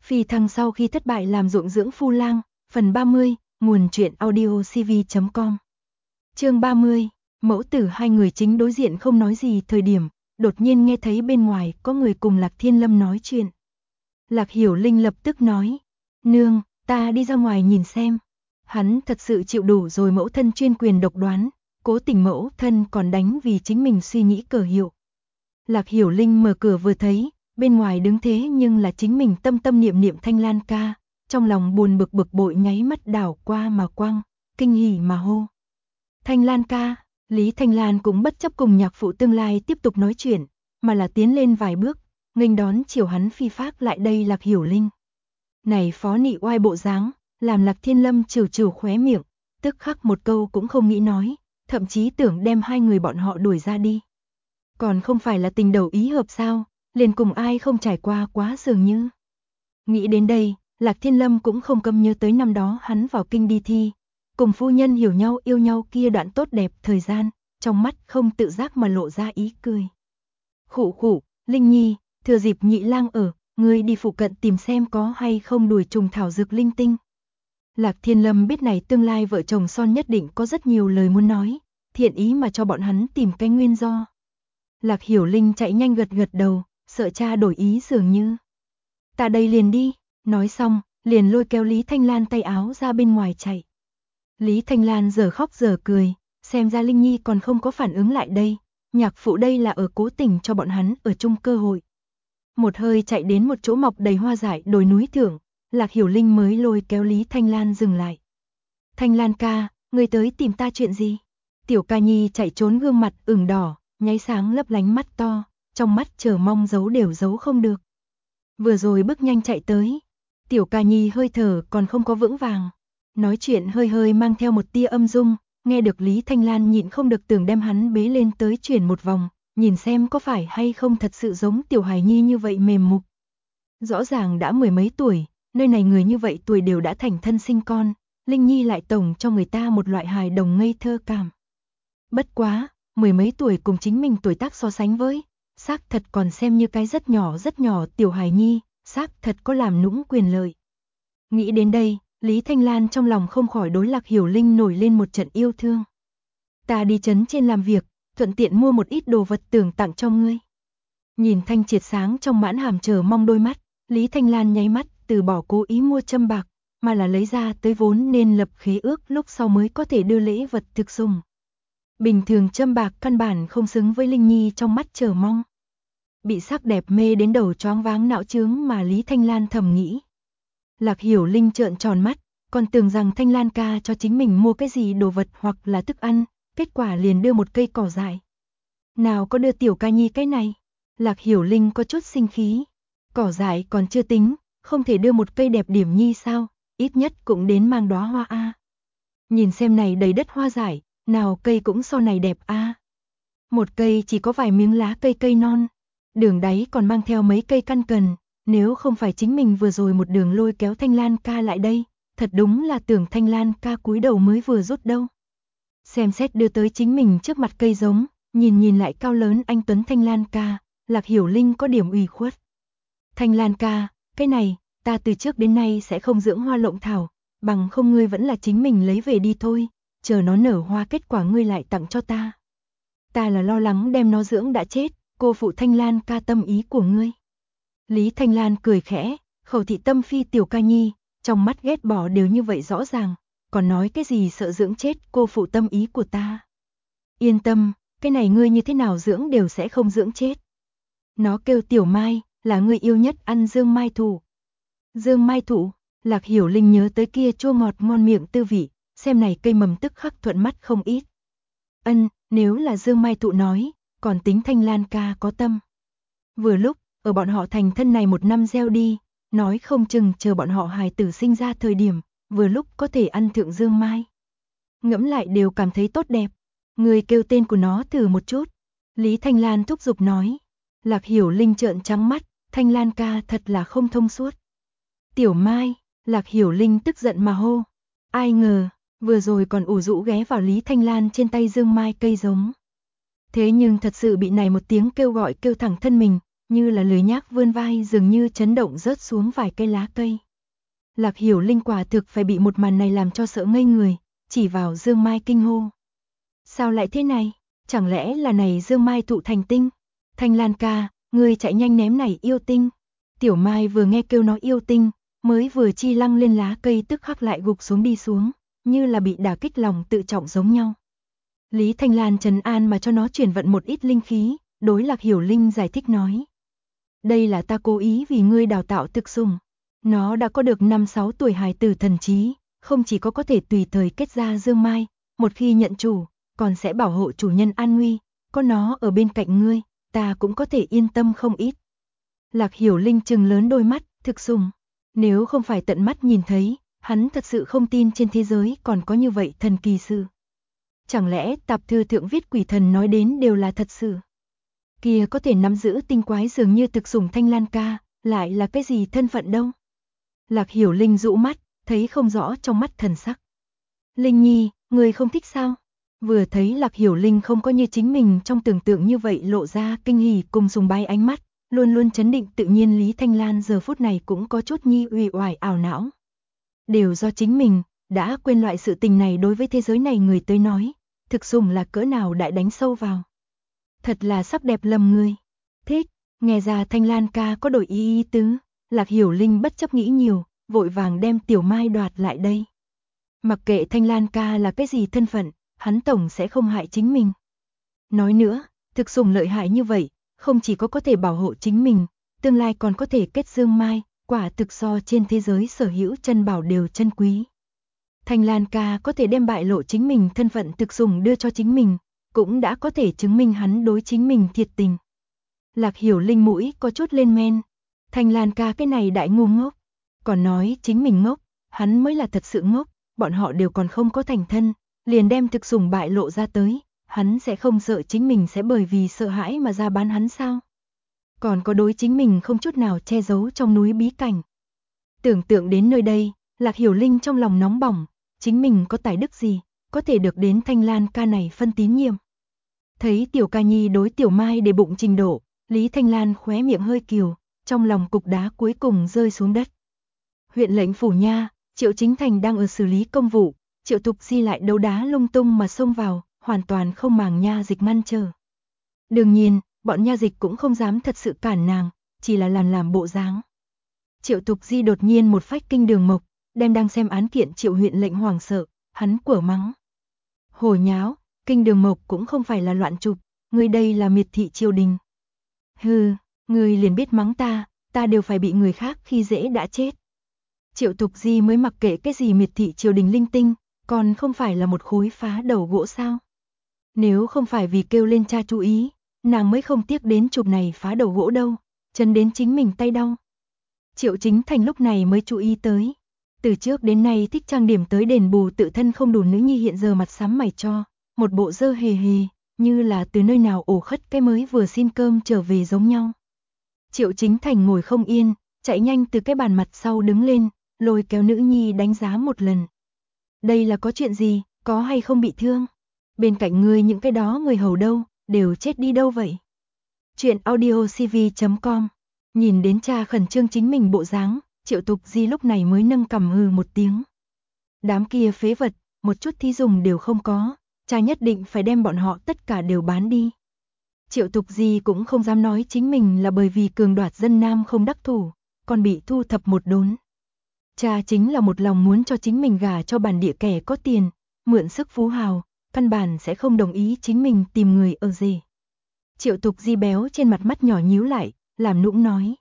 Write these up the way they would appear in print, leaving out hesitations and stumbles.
Phi thăng sau khi thất bại làm ruộng dưỡng phu lang, phần 30, nguồn truyện audio cv.com. Chương 30, mẫu tử hai người chính đối diện không nói gì thời điểm, đột nhiên nghe thấy bên ngoài có người cùng Lạc Thiên Lâm nói chuyện. Lạc Hiểu Linh lập tức nói, nương, ta đi ra ngoài nhìn xem. Hắn thật sự chịu đủ rồi mẫu thân chuyên quyền độc đoán, cố tình mẫu thân còn đánh vì chính mình suy nghĩ cờ hiệu. Lạc Hiểu Linh mở cửa vừa thấy, bên ngoài đứng thế nhưng là chính mình tâm tâm niệm niệm Thanh Lan ca, trong lòng buồn bực bội nháy mắt đảo qua mà quăng, kinh hỉ mà hô. Thanh Lan ca, Lý Thanh Lan cũng bất chấp cùng nhạc phụ tương lai tiếp tục nói chuyện, mà là tiến lên vài bước, nghênh đón chiều hắn phi phác lại đây Lạc Hiểu Linh. Này phó nị oai bộ dáng, làm Lạc Thiên Lâm trừ khóe miệng, tức khắc một câu cũng không nghĩ nói, thậm chí tưởng đem hai người bọn họ đuổi ra đi. Còn không phải là tình đầu ý hợp sao, liền cùng ai không trải qua quá dường như. Nghĩ đến đây, Lạc Thiên Lâm cũng không câm nhớ tới năm đó hắn vào kinh đi thi, cùng phu nhân hiểu nhau yêu nhau kia đoạn tốt đẹp thời gian, trong mắt không tự giác mà lộ ra ý cười. Khụ, Linh Nhi, thừa dịp nhị lang ở, ngươi đi phụ cận tìm xem có hay không đuổi trùng thảo dược linh tinh. Lạc Thiên Lâm biết này tương lai vợ chồng son nhất định có rất nhiều lời muốn nói, thiện ý mà cho bọn hắn tìm cái nguyên do. Lạc Hiểu Linh chạy nhanh gật đầu, sợ cha đổi ý dường như. Ta đây liền đi, nói xong, liền lôi kéo Lý Thanh Lan tay áo ra bên ngoài chạy. Lý Thanh Lan giờ khóc giờ cười, xem ra Linh Nhi còn không có phản ứng lại đây, nhạc phụ đây là ở cố tình cho bọn hắn ở chung cơ hội. Một hơi chạy đến một chỗ mọc đầy hoa dại đồi núi thượng, Lạc Hiểu Linh mới lôi kéo Lý Thanh Lan dừng lại. Thanh Lan ca, ngươi tới tìm ta chuyện gì? Tiểu ca nhi chạy trốn gương mặt ửng đỏ, nháy sáng lấp lánh mắt to, trong mắt chờ mong giấu đều giấu không được. Vừa rồi bước nhanh chạy tới, tiểu ca nhi hơi thở còn không có vững vàng, nói chuyện hơi mang theo một tia âm dung, nghe được Lý Thanh Lan nhịn không được tưởng đem hắn bế lên tới chuyển một vòng, nhìn xem có phải hay không thật sự giống tiểu hài nhi như vậy mềm mục. Rõ ràng đã mười mấy tuổi, nơi này người như vậy tuổi đều đã thành thân sinh con, Linh Nhi lại tổng cho người ta một loại hài đồng ngây thơ cảm. Bất quá, mười mấy tuổi cùng chính mình tuổi tác so sánh với, xác thật còn xem như cái rất nhỏ tiểu hài nhi, xác thật có làm nũng quyền lợi. Nghĩ đến đây, Lý Thanh Lan trong lòng không khỏi đối Lạc Hiểu Linh nổi lên một trận yêu thương. Ta đi trấn trên làm việc, thuận tiện mua một ít đồ vật tưởng tặng cho ngươi. Nhìn thanh triệt sáng trong mãn hàm chờ mong đôi mắt, Lý Thanh Lan nháy mắt từ bỏ cố ý mua châm bạc, mà là lấy ra tới vốn nên lập khế ước lúc sau mới có thể đưa lễ vật thực dùng. Bình thường châm bạc căn bản không xứng với Linh Nhi trong mắt chờ mong. Bị sắc đẹp mê đến đầu choáng váng não chướng mà Lý Thanh Lan thầm nghĩ. Lạc Hiểu Linh trợn tròn mắt, còn tưởng rằng Thanh Lan ca cho chính mình mua cái gì đồ vật hoặc là thức ăn, kết quả liền đưa một cây cỏ dại. Nào có đưa tiểu ca nhi cái này? Lạc Hiểu Linh có chút sinh khí. Cỏ dại còn chưa tính, không thể đưa một cây đẹp điểm nhi sao, ít nhất cũng đến mang đóa hoa a. Nhìn xem này đầy đất hoa dại, nào cây cũng so này đẹp a. Một cây chỉ có vài miếng lá cây non, đường đáy còn mang theo mấy cây căn cần, nếu không phải chính mình vừa rồi một đường lôi kéo Thanh Lan ca lại đây, thật đúng là tưởng Thanh Lan ca cúi đầu mới vừa rút đâu. Xem xét đưa tới chính mình trước mặt cây giống, nhìn lại cao lớn anh tuấn Thanh Lan ca, Lạc Hiểu Linh có điểm ủy khuất. Thanh Lan ca, cái này, ta từ trước đến nay sẽ không dưỡng hoa lộng thảo, bằng không ngươi vẫn là chính mình lấy về đi thôi, chờ nó nở hoa kết quả ngươi lại tặng cho ta. Ta là lo lắng đem nó dưỡng đã chết, cô phụ Thanh Lan ca tâm ý của ngươi. Lý Thanh Lan cười khẽ, khẩu thị tâm phi tiểu ca nhi, trong mắt ghét bỏ đều như vậy rõ ràng, còn nói cái gì sợ dưỡng chết cô phụ tâm ý của ta. Yên tâm, cái này ngươi như thế nào dưỡng đều sẽ không dưỡng chết. Nó kêu tiểu mai, là ngươi yêu nhất ăn dương mai thụ. Dương mai thụ, Lạc Hiểu Linh nhớ tới kia chua ngọt ngon miệng tư vị, xem này cây mầm tức khắc thuận mắt không ít. Nếu là dương mai thụ nói, còn tính Thanh Lan ca có tâm. Vừa lúc, ở bọn họ thành thân này một năm gieo đi, nói không chừng chờ bọn họ hài tử sinh ra thời điểm, vừa lúc có thể ăn thượng dương mai. Ngẫm lại đều cảm thấy tốt đẹp, người kêu tên của nó thử một chút. Lý Thanh Lan thúc giục nói. Lạc Hiểu Linh trợn trắng mắt, Thanh Lan ca thật là không thông suốt. Tiểu Mai, Lạc Hiểu Linh tức giận mà hô. Ai ngờ, vừa rồi còn ủ rũ ghé vào Lý Thanh Lan trên tay dương mai cây giống. Thế nhưng thật sự bị này một tiếng kêu gọi kêu thẳng thân mình, như là lười nhác vươn vai dường như chấn động rớt xuống vài cây lá cây. Lạc Hiểu Linh quả thực phải bị một màn này làm cho sợ ngây người, chỉ vào Dương Mai kinh hô. Sao lại thế này? Chẳng lẽ là này Dương Mai tụ thành tinh? Thanh Lan ca, ngươi chạy nhanh ném này yêu tinh. Tiểu Mai vừa nghe kêu nó yêu tinh, mới vừa chi lăng lên lá cây tức khắc lại gục xuống đi xuống, như là bị đả kích lòng tự trọng giống nhau. Lý Thanh Lan trấn an mà cho nó chuyển vận một ít linh khí, đối Lạc Hiểu Linh giải thích nói. Đây là ta cố ý vì ngươi đào tạo thực sủng. Nó đã có được 5-6 tuổi hài tử thần trí, không chỉ có thể tùy thời kết ra Dương Mai, một khi nhận chủ, còn sẽ bảo hộ chủ nhân an nguy, có nó ở bên cạnh ngươi, ta cũng có thể yên tâm không ít. Lạc Hiểu Linh trừng lớn đôi mắt, thực sủng. Nếu không phải tận mắt nhìn thấy, hắn thật sự không tin trên thế giới còn có như vậy thần kỳ sự. Chẳng lẽ tạp thư thượng viết quỷ thần nói đến đều là thật sự? Kia có thể nắm giữ tinh quái dường như thực sủng Thanh Lan ca, lại là cái gì thân phận đâu? Lạc Hiểu Linh dụ mắt, thấy không rõ trong mắt thần sắc. Linh Nhi, người không thích sao? Vừa thấy Lạc Hiểu Linh không có như chính mình trong tưởng tượng như vậy lộ ra kinh hỉ cùng sùng bái ánh mắt, luôn luôn chấn định tự nhiên Lý Thanh Lan giờ phút này cũng có chút nhi uể oải ảo não. Đều do chính mình, đã quên loại sự tình này đối với thế giới này người tới nói, thực sủng là cỡ nào đại đánh sâu vào. Thật là sắc đẹp lầm người. Thích, nghe ra Thanh Lan ca có đổi ý tứ, Lạc Hiểu Linh bất chấp nghĩ nhiều, vội vàng đem Tiểu Mai đoạt lại đây. Mặc kệ Thanh Lan ca là cái gì thân phận, hắn tổng sẽ không hại chính mình. Nói nữa, thực sủng lợi hại như vậy, không chỉ có thể bảo hộ chính mình, tương lai còn có thể kết Dương Mai, quả thực so trên thế giới sở hữu chân bảo đều chân quý. Thanh Lan ca có thể đem bại lộ chính mình thân phận thực sủng đưa cho chính mình, cũng đã có thể chứng minh hắn đối chính mình thiệt tình. Lạc Hiểu Linh mũi có chút lên men. Thanh Lan ca cái này đại ngu ngốc, còn nói chính mình ngốc, hắn mới là thật sự ngốc, bọn họ đều còn không có thành thân, liền đem thực sủng bại lộ ra tới, hắn sẽ không sợ chính mình sẽ bởi vì sợ hãi mà ra bán hắn sao? Còn có đối chính mình không chút nào che giấu trong núi bí cảnh. Tưởng tượng đến nơi đây, Lạc Hiểu Linh trong lòng nóng bỏng, chính mình có tài đức gì, có thể được đến Thanh Lan ca này phân tín nhiệm. Thấy Tiểu Ca Nhi đối Tiểu Mai để bụng trình độ, Lý Thanh Lan khóe miệng hơi kiều, trong lòng cục đá cuối cùng rơi xuống đất. Huyện lệnh phủ nha, Triệu Chính Thành đang ở xử lý công vụ, Triệu Thục Di lại đấu đá lung tung mà xông vào, hoàn toàn không màng nha dịch ngăn trở. Đương nhiên, bọn nha dịch cũng không dám thật sự cản nàng, chỉ là làm bộ dáng. Triệu Thục Di đột nhiên một phách kinh Đường Mộc, đem đang xem án kiện Triệu huyện lệnh hoảng sợ, hắn quở mắng. Hồ nháo, kinh Đường Mộc cũng không phải là loạn chụp, ngươi đây là miệt thị triều đình. Hừ, ngươi liền biết mắng ta đều phải bị người khác khi dễ đã chết. Triệu Thục Di mới mặc kệ cái gì miệt thị triều đình linh tinh, còn không phải là một khối phá đầu gỗ sao? Nếu không phải vì kêu lên cha chú ý, nàng mới không tiếc đến chụp này phá đầu gỗ đâu, chân đến chính mình tay đau. Triệu Chính Thành lúc này mới chú ý tới. Từ trước đến nay thích trang điểm tới đền bù tự thân không đủ nữ nhi hiện giờ mặt sám mày cho, một bộ dơ hề hề, như là từ nơi nào ổ khất cái mới vừa xin cơm trở về giống nhau. Triệu Chính Thành ngồi không yên, chạy nhanh từ cái bàn mặt sau đứng lên, lôi kéo nữ nhi đánh giá một lần. Đây là có chuyện gì, có hay không bị thương? Bên cạnh ngươi những cái đó người hầu đâu, đều chết đi đâu vậy? Chuyện audiocv.com. Nhìn đến cha khẩn trương chính mình bộ dáng, Triệu Thục Di lúc này mới nâng cằm hừ một tiếng. Đám kia phế vật, một chút thí dùng đều không có, cha nhất định phải đem bọn họ tất cả đều bán đi. Triệu Thục Di cũng không dám nói chính mình là bởi vì cường đoạt dân nam không đắc thủ, còn bị thu thập một đốn. Cha chính là một lòng muốn cho chính mình gả cho bản địa kẻ có tiền, mượn sức phú hào, căn bản sẽ không đồng ý chính mình tìm người ở rể. Triệu Thục Di béo trên mặt mắt nhỏ nhíu lại, làm nũng nói.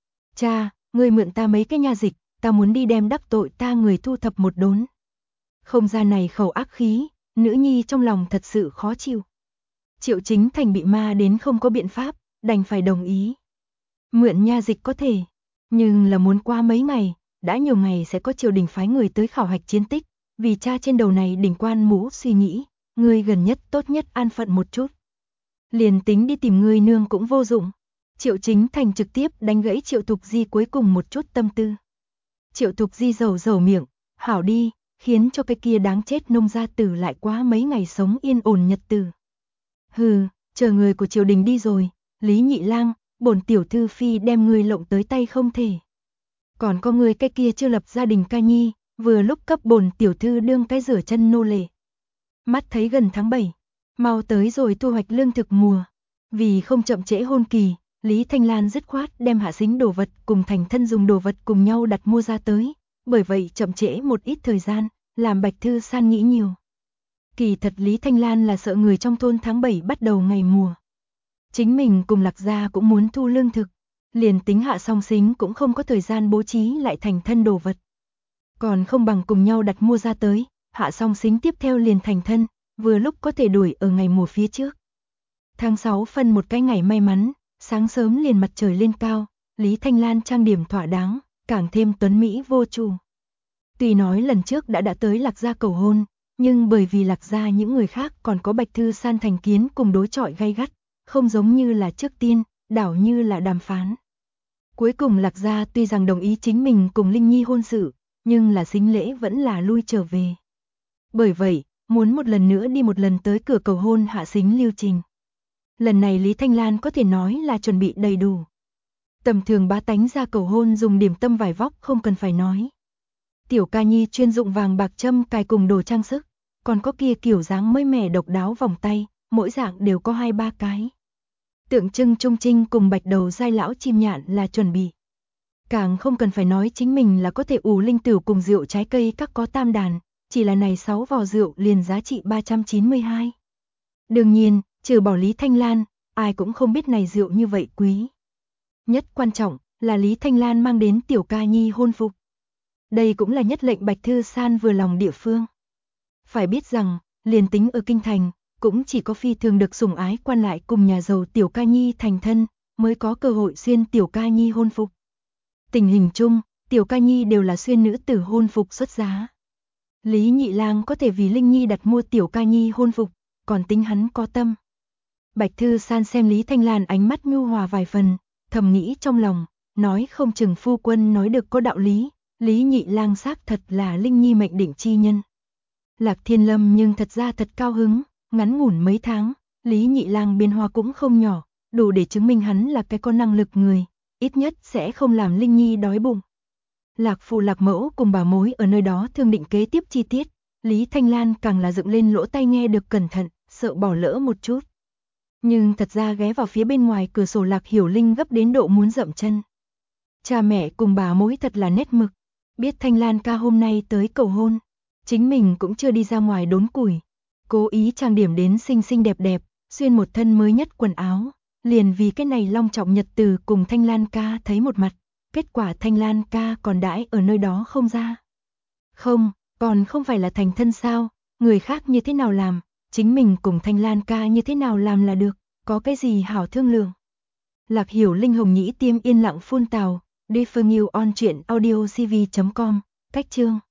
Cha, ngươi mượn ta mấy cái nha dịch, ta muốn đi đem đắc tội ta người thu thập một đốn. Không ra này khẩu ác khí, nữ nhi trong lòng thật sự khó chịu. Triệu Chính Thành bị ma đến không có biện pháp, đành phải đồng ý. Mượn nha dịch có thể, nhưng là muốn qua mấy ngày, đã nhiều ngày sẽ có triều đình phái người tới khảo hạch chiến tích, vì cha trên đầu này đỉnh quan mũ suy nghĩ, ngươi gần nhất tốt nhất an phận một chút. Liền tính đi tìm ngươi nương cũng vô dụng. Triệu Chính Thành trực tiếp đánh gãy Triệu Thục Di cuối cùng một chút tâm tư. Triệu Thục Di dầu miệng, hảo đi, khiến cho cái kia đáng chết nông gia tử lại quá mấy ngày sống yên ổn nhật tử. Hừ, chờ người của triều đình đi rồi, Lý Nhị Lang, bổn tiểu thư phi đem ngươi lộng tới tay không thể. Còn có người cái kia chưa lập gia đình ca nhi, vừa lúc cấp bổn tiểu thư đương cái rửa chân nô lệ. Mắt thấy gần tháng 7, mau tới rồi thu hoạch lương thực mùa. Vì không chậm trễ hôn kỳ, Lý Thanh Lan dứt khoát đem hạ sính đồ vật cùng thành thân dùng đồ vật cùng nhau đặt mua ra tới, bởi vậy chậm trễ một ít thời gian, làm Bạch Thư San nghĩ nhiều. Kỳ thật Lý Thanh Lan là sợ người trong thôn tháng 7 bắt đầu ngày mùa. Chính mình cùng Lạc Gia cũng muốn thu lương thực, liền tính hạ song sính cũng không có thời gian bố trí lại thành thân đồ vật. Còn không bằng cùng nhau đặt mua ra tới, hạ song sính tiếp theo liền thành thân, vừa lúc có thể đuổi ở ngày mùa phía trước. Tháng 6 phân một cái ngày may mắn, sáng sớm liền mặt trời lên cao, Lý Thanh Lan trang điểm thỏa đáng, càng thêm tuấn mỹ vô chủ. Tuy nói lần trước đã tới Lạc Gia cầu hôn, nhưng bởi vì Lạc Gia những người khác còn có Bạch Thư San thành kiến cùng đối chọi gay gắt, không giống như là trước tiên, đảo như là đàm phán. Cuối cùng Lạc Gia tuy rằng đồng ý chính mình cùng Linh Nhi hôn sự, nhưng là sính lễ vẫn là lui trở về. Bởi vậy, muốn một lần nữa đi một lần tới cửa cầu hôn hạ sính lưu trình. Lần này Lý Thanh Lan có thể nói là chuẩn bị đầy đủ. Tầm thường bá tánh ra cầu hôn dùng điểm tâm vải vóc không cần phải nói. Tiểu ca nhi chuyên dụng vàng bạc châm cài cùng đồ trang sức, còn có kia kiểu dáng mới mẻ độc đáo vòng tay, mỗi dạng đều có 2-3 cái. Tượng trưng trung trinh cùng bạch đầu giai lão chim nhạn là chuẩn bị. Càng không cần phải nói chính mình là có thể ủ linh tửu cùng rượu trái cây các có tam đàn, chỉ là này 6 vò rượu liền giá trị 392. Đương nhiên, trừ bỏ Lý Thanh Lan, ai cũng không biết này rượu như vậy quý. Nhất quan trọng là Lý Thanh Lan mang đến tiểu ca nhi hôn phục. Đây cũng là nhất lệnh Bạch Thư San vừa lòng địa phương. Phải biết rằng, liền tính ở kinh thành, cũng chỉ có phi thường được sủng ái quan lại cùng nhà giàu tiểu ca nhi thành thân, mới có cơ hội xuyên tiểu ca nhi hôn phục. Tình hình chung, tiểu ca nhi đều là xuyên nữ tử hôn phục xuất giá. Lý Nhị Lang có thể vì Linh Nhi đặt mua tiểu ca nhi hôn phục, còn tính hắn có tâm. Bạch Thư San xem Lý Thanh Lan ánh mắt nhu hòa vài phần, thầm nghĩ trong lòng, nói không chừng phu quân nói được có đạo lý, Lý Nhị Lang xác thật là Linh Nhi mệnh định chi nhân. Lạc Thiên Lâm nhưng thật ra thật cao hứng, ngắn ngủn mấy tháng, Lý Nhị Lang biến hóa cũng không nhỏ, đủ để chứng minh hắn là cái có năng lực người, ít nhất sẽ không làm Linh Nhi đói bụng. Lạc phụ lạc mẫu cùng bà mối ở nơi đó thương định kế tiếp chi tiết, Lý Thanh Lan càng là dựng lên lỗ tai nghe được cẩn thận, sợ bỏ lỡ một chút. Nhưng thật ra ghé vào phía bên ngoài cửa sổ Lạc Hiểu Linh gấp đến độ muốn dậm chân. Cha mẹ cùng bà mối thật là nét mực, biết Thanh Lan ca hôm nay tới cầu hôn, chính mình cũng chưa đi ra ngoài đốn củi, cố ý trang điểm đến xinh xinh đẹp đẹp, xuyên một thân mới nhất quần áo, liền vì cái này long trọng nhật từ cùng Thanh Lan ca thấy một mặt, kết quả Thanh Lan ca còn đãi ở nơi đó không ra. Không, còn không phải là thành thân sao, người khác như thế nào làm, chính mình cùng Thanh Lan ca như thế nào làm là được, có cái gì hảo thương lượng. Lạc Hiểu Linh hồng nhĩ tiêm yên lặng phun tào, Defernew on truyện audiocv.com, cách chương.